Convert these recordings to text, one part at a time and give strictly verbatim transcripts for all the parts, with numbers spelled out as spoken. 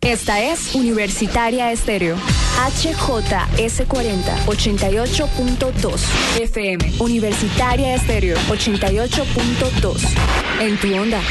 Esta es Universitaria Estéreo. H J S cuarenta, ochenta y ocho punto dos F M. Universitaria Estéreo, ochenta y ocho punto dos. En tu onda.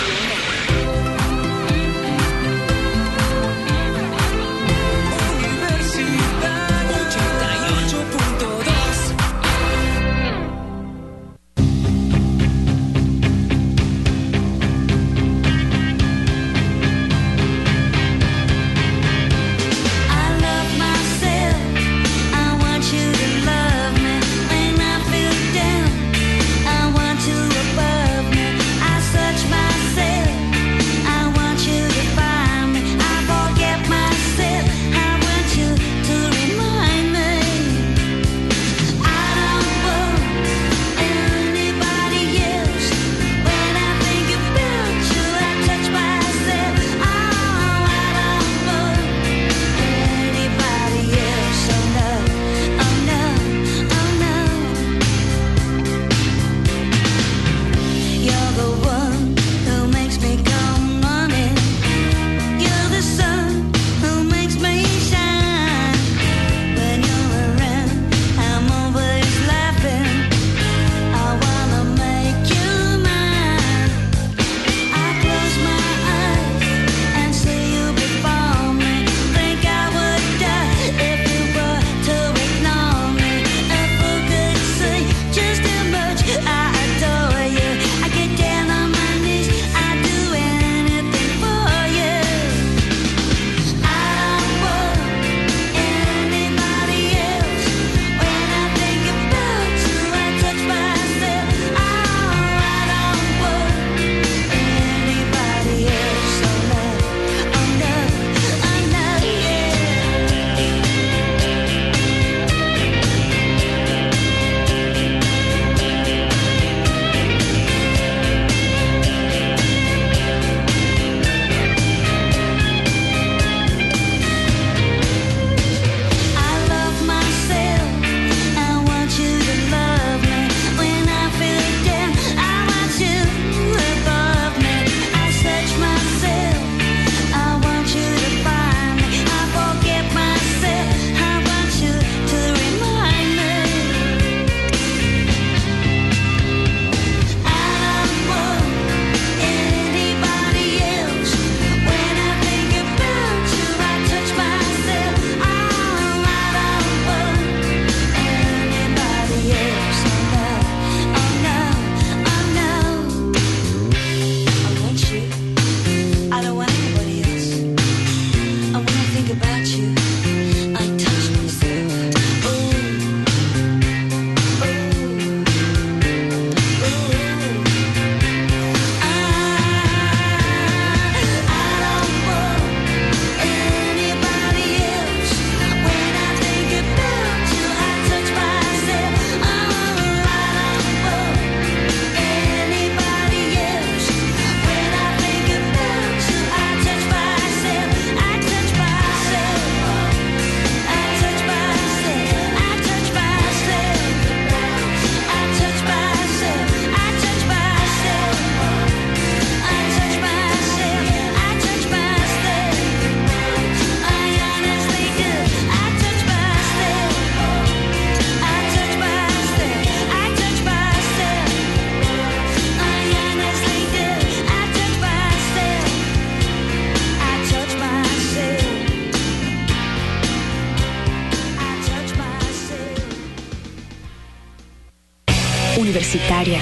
Universitaria.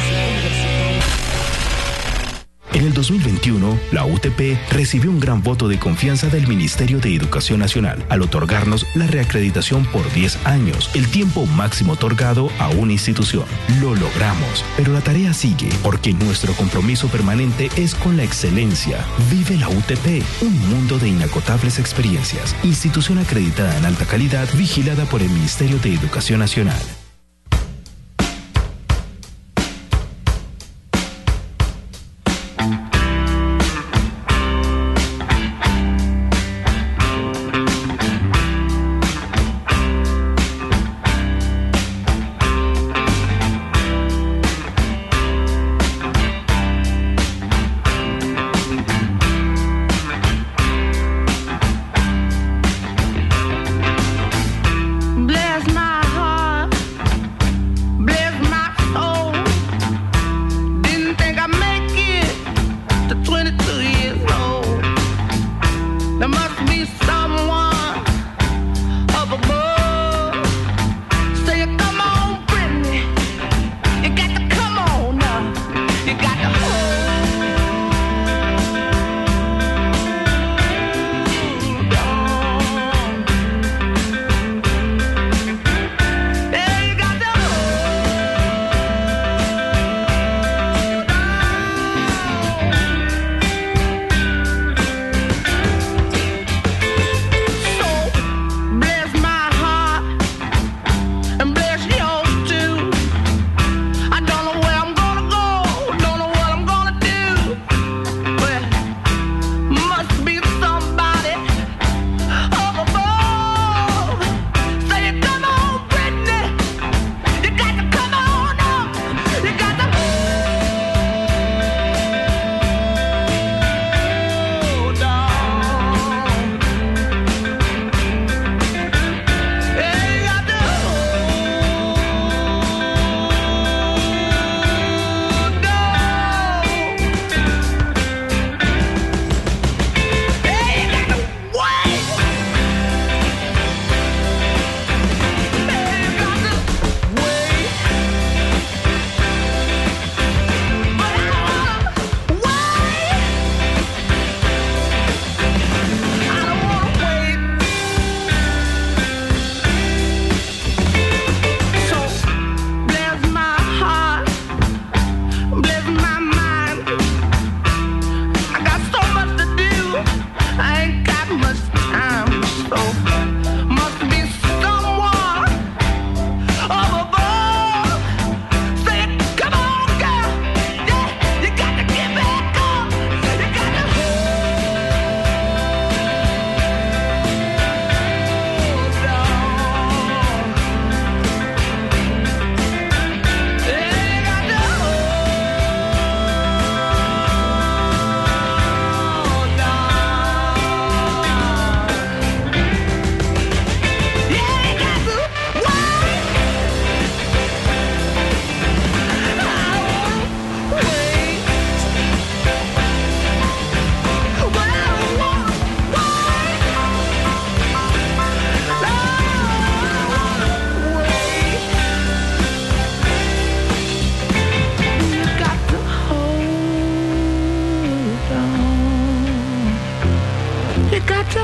En el dos mil veintiuno, la U T P recibió un gran voto de confianza del Ministerio de Educación Nacional al otorgarnos la reacreditación por diez años, el tiempo máximo otorgado a una institución. Lo logramos, pero la tarea sigue porque nuestro compromiso permanente es con la excelencia. Vive la U T P, un mundo de inagotables experiencias. Institución acreditada en alta calidad, vigilada por el Ministerio de Educación Nacional. got to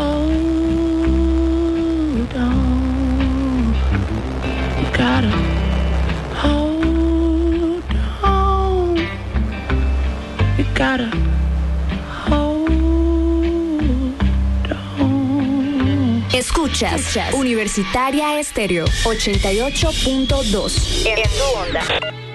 hold on. You gotta hold on. You gotta hold on. Escuchas, Escuchas Universitaria Estéreo ochenta y ocho punto dos en tu onda.